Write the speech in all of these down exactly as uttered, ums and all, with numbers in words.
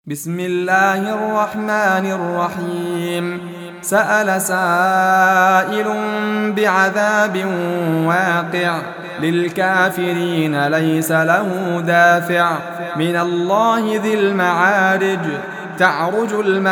بسم الله الرحمن الرحيم. سأل سائل بعذاب واقع للكافرين ليس له دافع من الله ذي المعارج. تعرج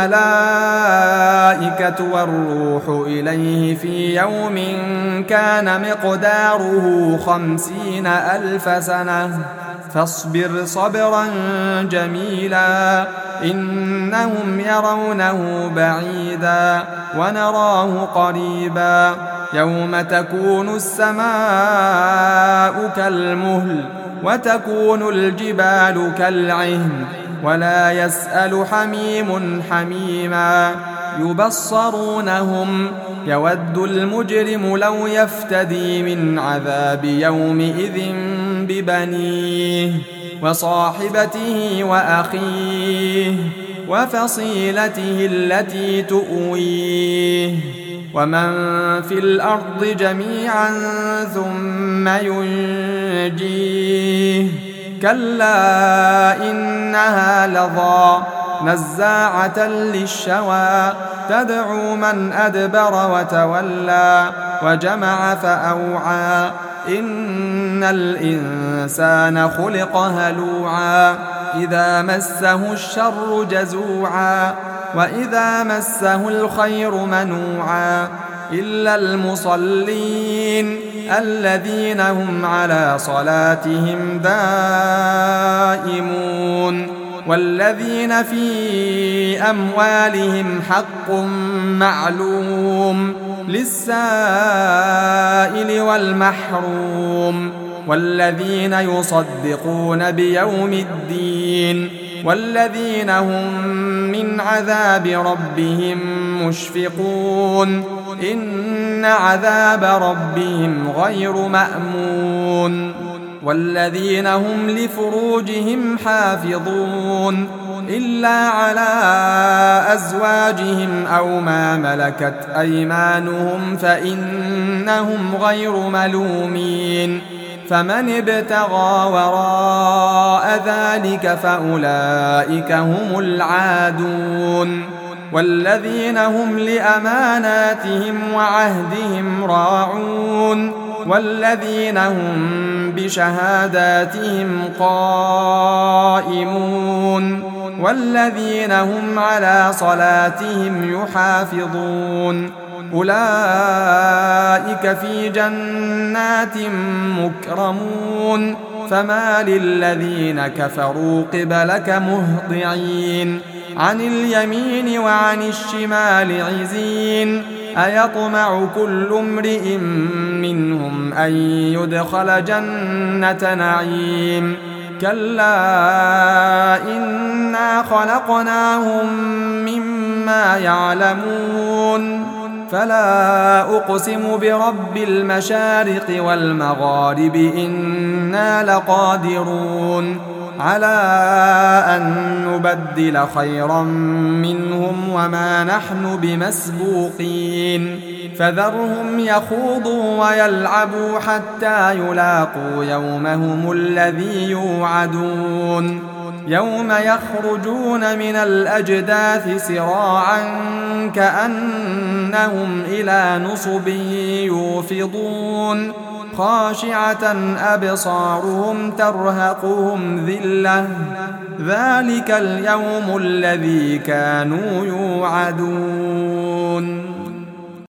الملائكة والروح إليه في يوم كان مقداره خمسين ألف سنة فاصبر صبرا جميلا إنهم يرونه بعيدا ونراه قريبا يوم تكون السماء كالمهل وتكون الجبال كالعهن ولا يسأل حميم حميما يبصرونهم يود المجرم لو يفتدي من عذاب يومئذ ببنيه وصاحبته وأخيه وفصيلته التي تؤويه ومن في الأرض جميعا ثم ينجيه كلا إنها لظى نزاعة للشوى تدعو من أدبر وتولى وجمع فأوعى إن الإنسان خلق هلوعا إذا مسه الشر جزوعا وإذا مسه الخير منوعا إلا المصلين الذين هم على صلاتهم دائمون والذين في أموالهم حق معلوم للسائل والمحروم والذين يصدقون بيوم الدين والذين هم من عذاب ربهم مشفقون إن عذاب ربهم غير مأمون والذين هم لفروجهم حافظون إلا على أزواجهم أو ما ملكت أيمانهم فإنهم غير ملومين فمن ابتغى وراء ذلك فأولئك هم العادون والذين هم لأماناتهم وعهدهم راعون والذين هم بشهاداتهم قائمون والذين هم على صلاتهم يحافظون أولئك في جنات مكرمون فما للذين كفروا قبلك مهطعين عن اليمين وعن الشمال عزين أيطمع كل امرئ منهم أن يدخل جنة نعيم كلا إنا خلقناهم مما يعلمون فلا أقسم برب المشارق والمغارب إنا لقادرون على أن نبدل خيرا منهم وما نحن بمسبوقين فذرهم يخوضوا ويلعبوا حتى يلاقوا يومهم الذي يوعدون يوم يخرجون من الأجداث سراعا كأنهم إلى نصب يوفضون خاشعة أبصارهم ترهقهم ذلة ذلك اليوم الذي كانوا يوعدون.